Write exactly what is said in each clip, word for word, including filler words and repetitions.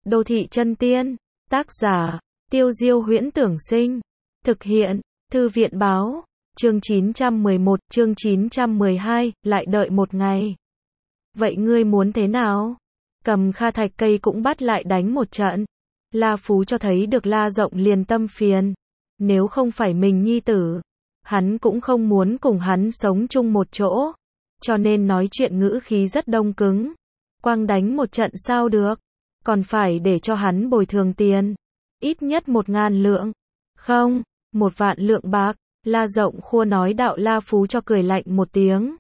Đô thị chân tiên. Tác giả, Tiêu Diêu Huyễn Tưởng Sinh. Thực hiện, Thư viện Báo. Chương chín trăm mười một, chương chín trăm mười hai, lại đợi một ngày. Vậy ngươi muốn thế nào? Cầm Kha Thạch Cây cũng bắt lại đánh một trận. La Phú cho thấy được La Rộng liền tâm phiền. Nếu không phải mình nhi tử, hắn cũng không muốn cùng hắn sống chung một chỗ. Cho nên nói chuyện ngữ khí rất đông cứng. Quang đánh một trận sao được? Còn phải để cho hắn bồi thường tiền. Ít nhất một ngàn lượng. Không, một vạn lượng bạc. La Rộng khua nói đạo. La Phú cho cười lạnh một tiếng.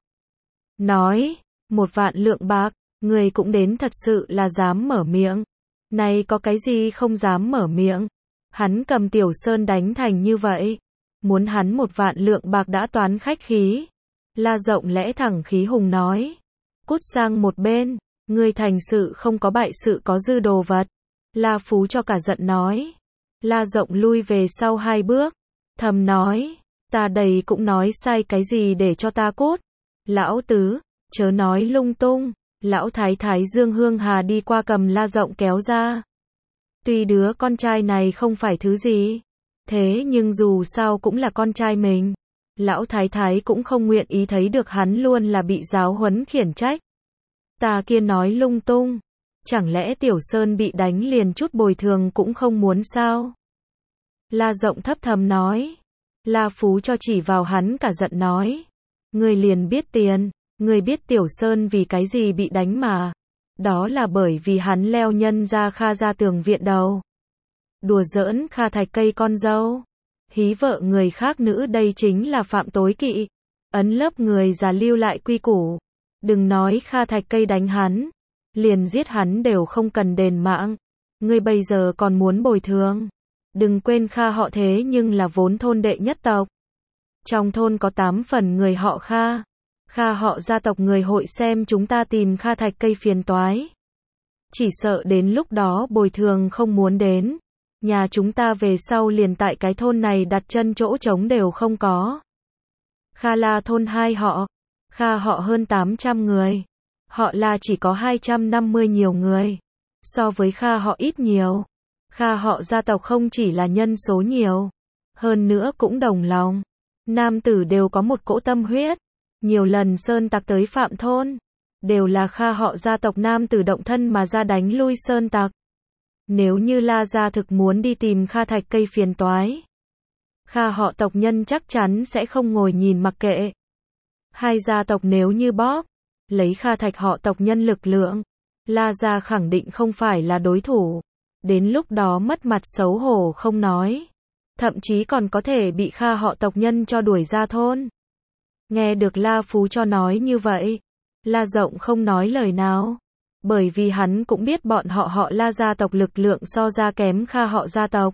Nói, một vạn lượng bạc, người cũng đến thật sự là dám mở miệng. Này có cái gì không dám mở miệng. Hắn cầm Tiểu Sơn đánh thành như vậy. Muốn hắn một vạn lượng bạc đã toán khách khí. La Rộng lẽ thẳng khí hùng nói. Cút sang một bên, ngươi thành sự không có bại sự có dư đồ vật. La Phú cho cả giận nói. La Rộng lui về sau hai bước. Thầm nói, ta đây cũng nói sai cái gì để cho ta cút. Lão tứ, chớ nói lung tung. Lão thái thái Dương Hương Hà đi qua cầm La Rộng kéo ra. Tuy đứa con trai này không phải thứ gì, thế nhưng dù sao cũng là con trai mình. Lão thái thái cũng không nguyện ý thấy được hắn luôn là bị giáo huấn khiển trách. Ta kia nói lung tung. Chẳng lẽ Tiểu Sơn bị đánh liền chút bồi thường cũng không muốn sao? La Rộng thấp thầm nói. La Phú cho chỉ vào hắn cả giận nói. Ngươi liền biết tiền, ngươi biết Tiểu Sơn vì cái gì bị đánh mà. Đó là bởi vì hắn leo nhân ra Kha ra tường viện đầu. Đùa giỡn Kha Thạch Cây con dâu. Hí vợ người khác nữ đây chính là phạm tối kỵ. Ấn lớp người già lưu lại quy củ. Đừng nói Kha Thạch Cây đánh hắn. Liền giết hắn đều không cần đền mạng. Ngươi bây giờ còn muốn bồi thường. Đừng quên Kha họ thế nhưng là vốn thôn đệ nhất tộc. Trong thôn có tám phần người họ Kha. Kha họ gia tộc người hội xem chúng ta tìm Kha Thạch Cây phiền toái. Chỉ sợ đến lúc đó bồi thường không muốn đến. Nhà chúng ta về sau liền tại cái thôn này đặt chân chỗ trống đều không có. Kha La thôn hai họ. Kha họ hơn tám trăm người. Họ La chỉ có hai trăm năm mươi nhiều người. So với Kha họ ít nhiều. Kha họ gia tộc không chỉ là nhân số nhiều. Hơn nữa cũng đồng lòng. Nam tử đều có một cỗ tâm huyết. Nhiều lần sơn tặc tới phạm thôn. Đều là Kha họ gia tộc nam tử động thân mà ra đánh lui sơn tặc. Nếu như La gia thực muốn đi tìm Kha Thạch Cây phiền toái. Kha họ tộc nhân chắc chắn sẽ không ngồi nhìn mặc kệ. Hai gia tộc nếu như bóp. Lấy Kha Thạch họ tộc nhân lực lượng. La gia khẳng định không phải là đối thủ. Đến lúc đó mất mặt xấu hổ không nói. Thậm chí còn có thể bị Kha họ tộc nhân cho đuổi ra thôn. Nghe được La Phú cho nói như vậy. La Rộng không nói lời nào. Bởi vì hắn cũng biết bọn họ họ La gia tộc lực lượng so ra kém Kha họ gia tộc.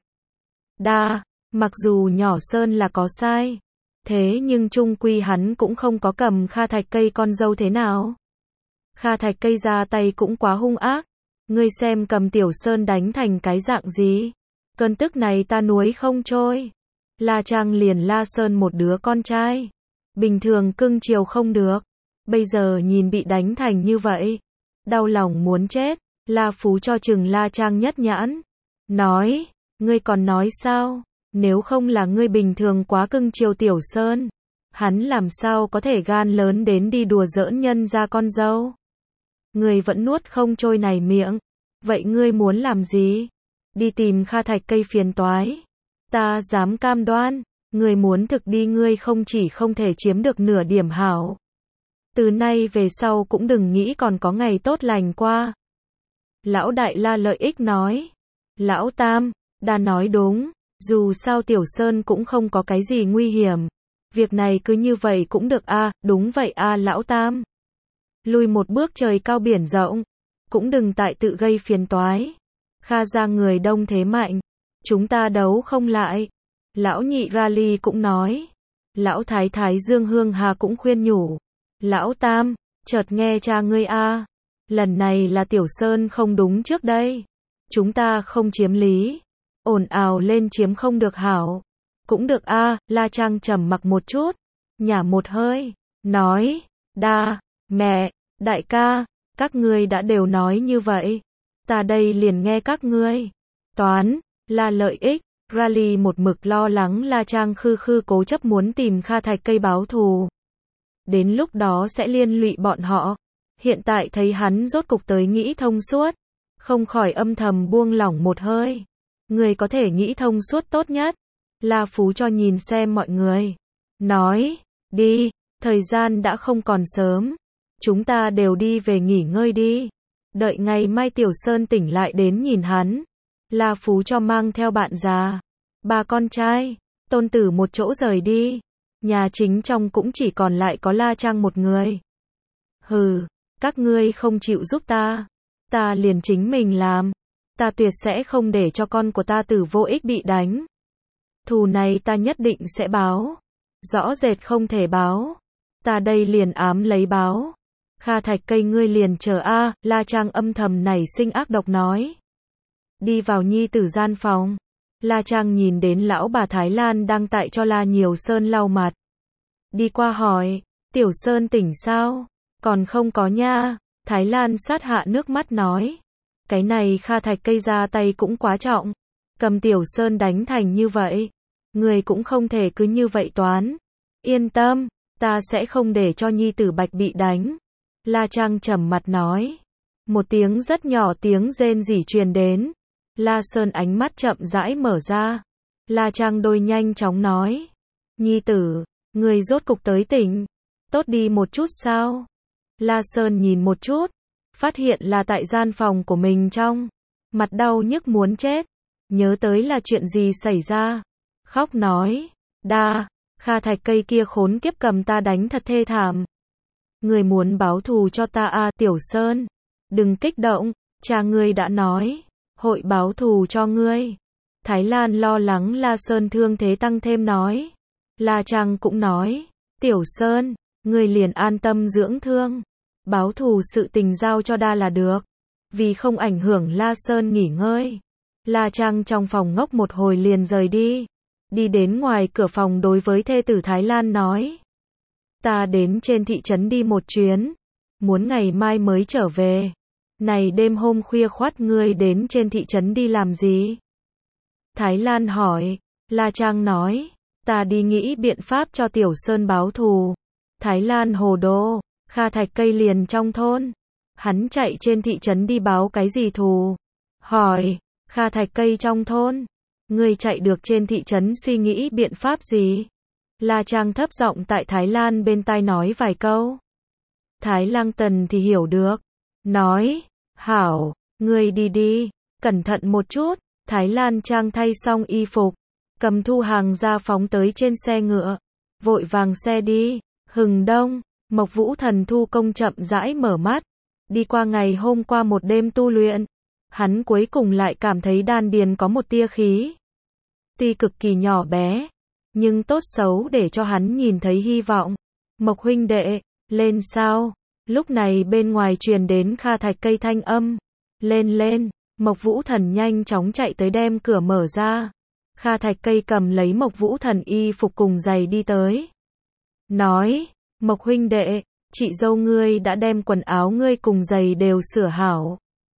Đa, mặc dù nhỏ Sơn là có sai. Thế nhưng chung quy hắn cũng không có cầm Kha Thạch Cây con dâu thế nào. Kha Thạch Cây ra tay cũng quá hung ác. Ngươi xem cầm Tiểu Sơn đánh thành cái dạng gì. Cơn tức này ta nuối không trôi. La Trang liền La Sơn một đứa con trai. Bình thường cưng chiều không được. Bây giờ nhìn bị đánh thành như vậy. Đau lòng muốn chết. La Phú cho chừng La Trang nhất nhãn. Nói, ngươi còn nói sao? Nếu không là ngươi bình thường quá cưng chiều Tiểu Sơn. Hắn làm sao có thể gan lớn đến đi đùa giỡn nhân ra con dâu. Ngươi vẫn nuốt không trôi này miệng. Vậy ngươi muốn làm gì? Đi tìm Kha Thạch Cây phiền toái. Ta dám cam đoan. Ngươi muốn thực đi ngươi không chỉ không thể chiếm được nửa điểm hảo. Từ nay về sau cũng đừng nghĩ còn có ngày tốt lành qua. Lão đại La lợi ích nói. Lão Tam, đã nói đúng. Dù sao Tiểu Sơn cũng không có cái gì nguy hiểm. Việc này cứ như vậy cũng được a. À, đúng vậy a à, Lão Tam. Lùi một bước trời cao biển rộng. Cũng đừng tại tự gây phiền toái. Kha ra người đông thế mạnh. Chúng ta đấu không lại. Lão nhị Rally cũng nói. Lão thái thái Dương Hương Hà cũng khuyên nhủ. Lão Tam, chợt nghe cha ngươi a. À. Lần này là Tiểu Sơn không đúng trước đây. Chúng ta không chiếm lý. Ồn ào lên chiếm không được hảo. Cũng được a. À, La Trang trầm mặc một chút. Nhả một hơi. Nói. Đa, mẹ, đại ca. Các ngươi đã đều nói như vậy. Ta đây liền nghe các ngươi. Toán, là lợi ích. Rally một mực lo lắng La Trang khư khư cố chấp muốn tìm Kha Thạch Cây báo thù. Đến lúc đó sẽ liên lụy bọn họ. Hiện tại thấy hắn rốt cục tới nghĩ thông suốt. Không khỏi âm thầm buông lỏng một hơi. Người có thể nghĩ thông suốt tốt nhất. La Phú cho nhìn xem mọi người. Nói, đi, thời gian đã không còn sớm. Chúng ta đều đi về nghỉ ngơi đi. Đợi ngày mai Tiểu Sơn tỉnh lại đến nhìn hắn. La Phú cho mang theo bạn già, ba con trai, tôn tử một chỗ rời đi. Nhà chính trong cũng chỉ còn lại có La Trang một người. Hừ, các ngươi không chịu giúp ta. Ta liền chính mình làm. Ta tuyệt sẽ không để cho con của ta tử vô ích bị đánh. Thù này ta nhất định sẽ báo. Rõ rệt không thể báo. Ta đây liền ám lấy báo. Kha Thạch Cây ngươi liền chờ a. La Trang âm thầm nảy sinh ác độc nói. Đi vào nhi tử gian phòng. La Trang nhìn đến lão bà Thái Lan đang tại cho La Nhiều Sơn lau mặt. Đi qua hỏi, Tiểu Sơn tỉnh sao? Còn không có nha. Thái Lan sát hạ nước mắt nói. Cái này Kha Thạch Cây ra tay cũng quá trọng. Cầm Tiểu Sơn đánh thành như vậy. Người cũng không thể cứ như vậy toán. Yên tâm, ta sẽ không để cho nhi tử Bạch bị đánh. La Trang trầm mặt nói. Một tiếng rất nhỏ tiếng rên rỉ truyền đến. La Sơn ánh mắt chậm rãi mở ra. La Trang đôi nhanh chóng nói. Nhi tử, người rốt cục tới tỉnh. Tốt đi một chút sao? La Sơn nhìn một chút. Phát hiện là tại gian phòng của mình trong. Mặt đau nhức muốn chết. Nhớ tới là chuyện gì xảy ra. Khóc nói. Đa, Kha Thạch Cây kia khốn kiếp cầm ta đánh thật thê thảm. Người muốn báo thù cho ta à Tiểu Sơn. Đừng kích động, cha ngươi đã nói. Hội báo thù cho ngươi. Thái Lan lo lắng La Sơn thương thế tăng thêm nói. La Trang cũng nói. Tiểu Sơn, ngươi liền an tâm dưỡng thương. Báo thù sự tình giao cho đa là được. Vì không ảnh hưởng La Sơn nghỉ ngơi. La Trang trong phòng ngốc một hồi liền rời đi. Đi đến ngoài cửa phòng đối với thê tử Thái Lan nói. Ta đến trên thị trấn đi một chuyến. Muốn ngày mai mới trở về. Này đêm hôm khuya khoắt ngươi đến trên thị trấn đi làm gì? Thái Lan hỏi. La Trang nói. Ta đi nghĩ biện pháp cho Tiểu Sơn báo thù. Thái Lan hồ đồ. Kha Thạch Cây liền trong thôn. Hắn chạy trên thị trấn đi báo cái gì thù? Hỏi. Kha Thạch Cây trong thôn. Ngươi chạy được trên thị trấn suy nghĩ biện pháp gì? La Trang thấp giọng tại Thái Lan bên tai nói vài câu. Thái Lang Tần thì hiểu được. Nói. Hảo, ngươi đi đi. Cẩn thận một chút. Thái Lan Trang thay xong y phục. Cầm thu hàng ra phóng tới trên xe ngựa. Vội vàng xe đi. Hừng đông. Mộc Vũ Thần thu công chậm rãi mở mắt. Đi qua ngày hôm qua một đêm tu luyện. Hắn cuối cùng lại cảm thấy đan điền có một tia khí. Tuy cực kỳ nhỏ bé. Nhưng tốt xấu để cho hắn nhìn thấy hy vọng. Mộc huynh đệ, lên sao? Lúc này bên ngoài truyền đến Kha Thạch Cây thanh âm. Lên lên, Mộc Vũ Thần nhanh chóng chạy tới đem cửa mở ra. Kha Thạch Cây cầm lấy Mộc Vũ Thần y phục cùng giày đi tới. Nói, Mộc huynh đệ, chị dâu ngươi đã đem quần áo ngươi cùng giày đều sửa hảo.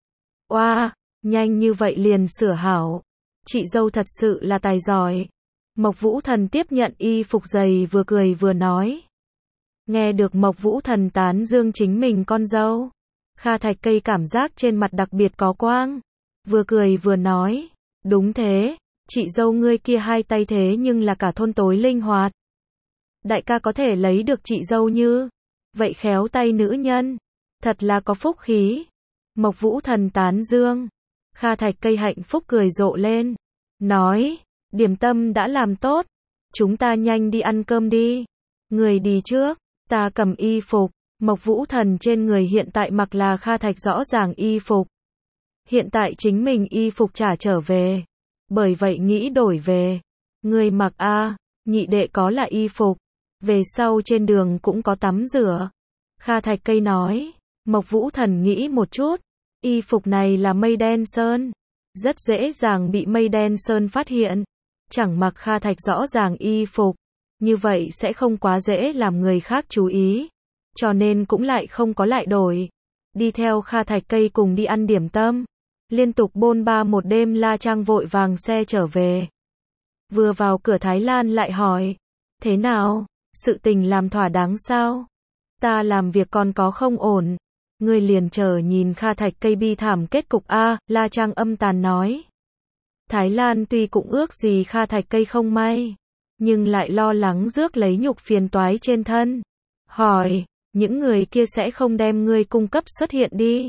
Oa, nhanh như vậy liền sửa hảo. Chị dâu thật sự là tài giỏi. Mộc Vũ Thần tiếp nhận y phục giày vừa cười vừa nói. Nghe được Mộc Vũ Thần tán dương chính mình con dâu. Kha Thạch Cây cảm giác trên mặt đặc biệt có quang. Vừa cười vừa nói. Đúng thế, chị dâu ngươi kia hai tay thế nhưng là cả thôn tối linh hoạt. Đại ca có thể lấy được chị dâu như vậy khéo tay nữ nhân. Thật là có phúc khí. Mộc Vũ Thần tán dương. Kha Thạch Cây hạnh phúc cười rộ lên. Nói, điểm tâm đã làm tốt. Chúng ta nhanh đi ăn cơm đi. Người đi trước, ta cầm y phục. Mộc Vũ Thần trên người hiện tại mặc là Kha Thạch rõ ràng y phục. Hiện tại chính mình y phục trả trở về. Bởi vậy nghĩ đổi về. Người mặc a, nhị đệ có là y phục. Về sau trên đường cũng có tắm rửa. Kha Thạch Cây nói. Mộc Vũ Thần nghĩ một chút. Y phục này là mây đen sơn. Rất dễ dàng bị mây đen sơn phát hiện. Chẳng mặc Kha Thạch rõ ràng y phục. Như vậy sẽ không quá dễ làm người khác chú ý. Cho nên cũng lại không có lại đổi. Đi theo Kha Thạch Cây cùng đi ăn điểm tâm. Liên tục bôn ba một đêm La Trang vội vàng xe trở về. Vừa vào cửa Thái Lan lại hỏi, thế nào, sự tình làm thỏa đáng sao? Ta làm việc còn có không ổn. Ngươi liền chờ nhìn Kha Thạch Cây bi thảm kết cục a, La Trang âm tàn nói. Thái Lan tuy cũng ước gì Kha Thạch Cây không may, nhưng lại lo lắng rước lấy nhục phiền toái trên thân. Hỏi, những người kia sẽ không đem ngươi cung cấp xuất hiện đi.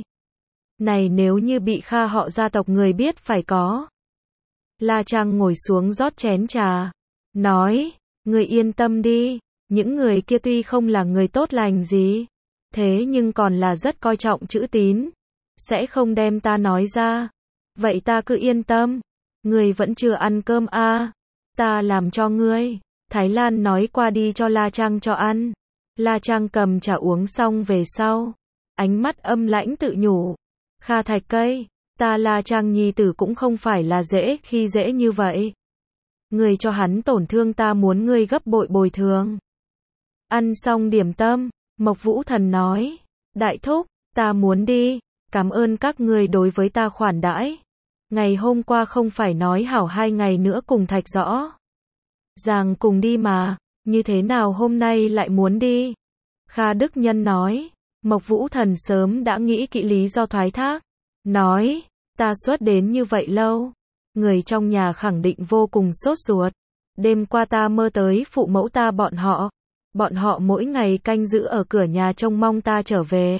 Này nếu như bị Kha họ gia tộc người biết phải có. La Trang ngồi xuống rót chén trà. Nói, ngươi yên tâm đi, những người kia tuy không là người tốt lành gì, thế nhưng còn là rất coi trọng chữ tín. Sẽ không đem ta nói ra. Vậy ta cứ yên tâm. Ngươi vẫn chưa ăn cơm à? Ta làm cho ngươi. Thái Lan nói qua đi cho La Trang cho ăn. La Trang cầm trà uống xong về sau. Ánh mắt âm lãnh tự nhủ. Kha Thạch Cây, ta La Trang nhi tử cũng không phải là dễ khi dễ như vậy. Ngươi cho hắn tổn thương ta muốn ngươi gấp bội bồi thường. Ăn xong điểm tâm, Mộc Vũ Thần nói. Đại thúc, ta muốn đi. Cảm ơn các ngươi đối với ta khoản đãi. Ngày hôm qua không phải nói hảo hai ngày nữa cùng Thạch Rõ ràng cùng đi mà, như thế nào hôm nay lại muốn đi? Kha Đức Nhân nói. Mộc Vũ Thần sớm đã nghĩ kỹ lý do thoái thác. Nói, ta xuất đến như vậy lâu. Người trong nhà khẳng định vô cùng sốt ruột. Đêm qua ta mơ tới phụ mẫu ta bọn họ. Bọn họ mỗi ngày canh giữ ở cửa nhà trông mong ta trở về.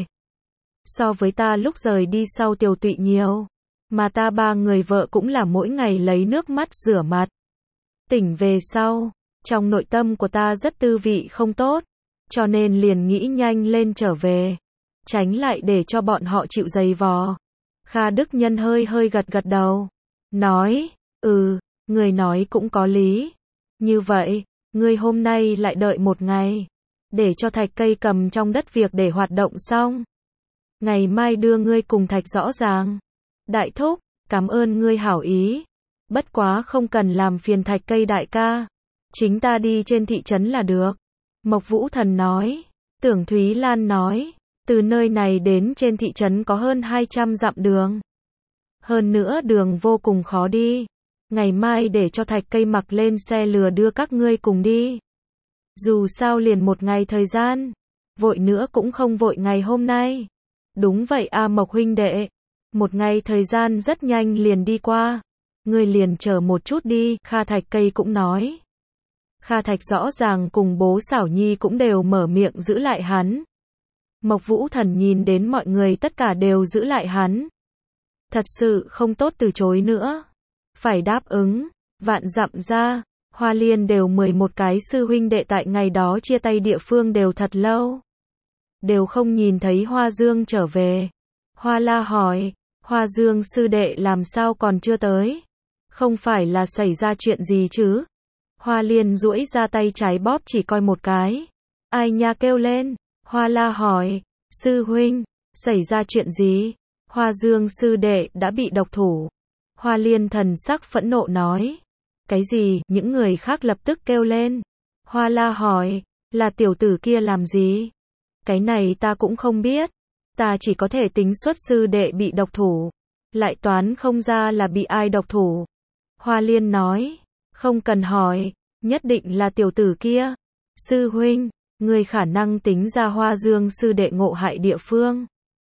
So với ta lúc rời đi sau tiều tụy nhiều. Mà ta ba người vợ cũng là mỗi ngày lấy nước mắt rửa mặt. Tỉnh về sau, trong nội tâm của ta rất tư vị không tốt. Cho nên liền nghĩ nhanh lên trở về. Tránh lại để cho bọn họ chịu giày vò. Kha Đức Nhân hơi hơi gật gật đầu. Nói, ừ, người nói cũng có lý. Như vậy, ngươi hôm nay lại đợi một ngày. Để cho Thạch Cây cầm trong đất việc để hoạt động xong. Ngày mai đưa ngươi cùng Thạch Rõ ràng. Đại thúc, cảm ơn ngươi hảo ý. Bất quá không cần làm phiền Thạch Cây đại ca. Chính ta đi trên thị trấn là được. Mộc Vũ Thần nói. Tưởng Thúy Lan nói. Từ nơi này đến trên thị trấn có hơn hai trăm dặm đường. Hơn nữa đường vô cùng khó đi. Ngày mai để cho Thạch Cây mặc lên xe lừa đưa các ngươi cùng đi. Dù sao liền một ngày thời gian. Vội nữa cũng không vội ngày hôm nay. Đúng vậy a Mộc huynh đệ. Một ngày thời gian rất nhanh liền đi qua. Ngươi liền chờ một chút đi, Kha Thạch Cây cũng nói. Kha Thạch rõ ràng cùng bố Xảo Nhi cũng đều mở miệng giữ lại hắn. Mộc Vũ Thần nhìn đến mọi người tất cả đều giữ lại hắn. Thật sự không tốt từ chối nữa. Phải đáp ứng. Vạn dặm ra, Hoa Liên đều mười một cái sư huynh đệ tại ngày đó chia tay địa phương đều thật lâu. Đều không nhìn thấy Hoa Dương trở về. Hoa La hỏi, Hoa Dương sư đệ làm sao còn chưa tới? Không phải là xảy ra chuyện gì chứ? Hoa Liên duỗi ra tay trái bóp chỉ coi một cái. Ai nha kêu lên. Hoa La hỏi, sư huynh, xảy ra chuyện gì? Hoa Dương sư đệ đã bị độc thủ. Hoa Liên thần sắc phẫn nộ nói. Cái gì? Những người khác lập tức kêu lên. Hoa La hỏi, là tiểu tử kia làm gì? Cái này ta cũng không biết. Ta chỉ có thể tính xuất sư đệ bị độc thủ. Lại toán không ra là bị ai độc thủ. Hoa Liên nói, không cần hỏi, nhất định là tiểu tử kia. Sư huynh, người khả năng tính ra Hoa Dương sư đệ ngộ hại địa phương.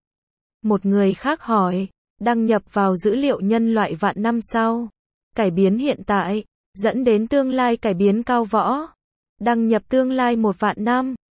Một người khác hỏi, đăng nhập vào dữ liệu nhân loại vạn năm sau. Cải biến hiện tại, dẫn đến tương lai cải biến cao võ. Đăng nhập tương lai một vạn năm.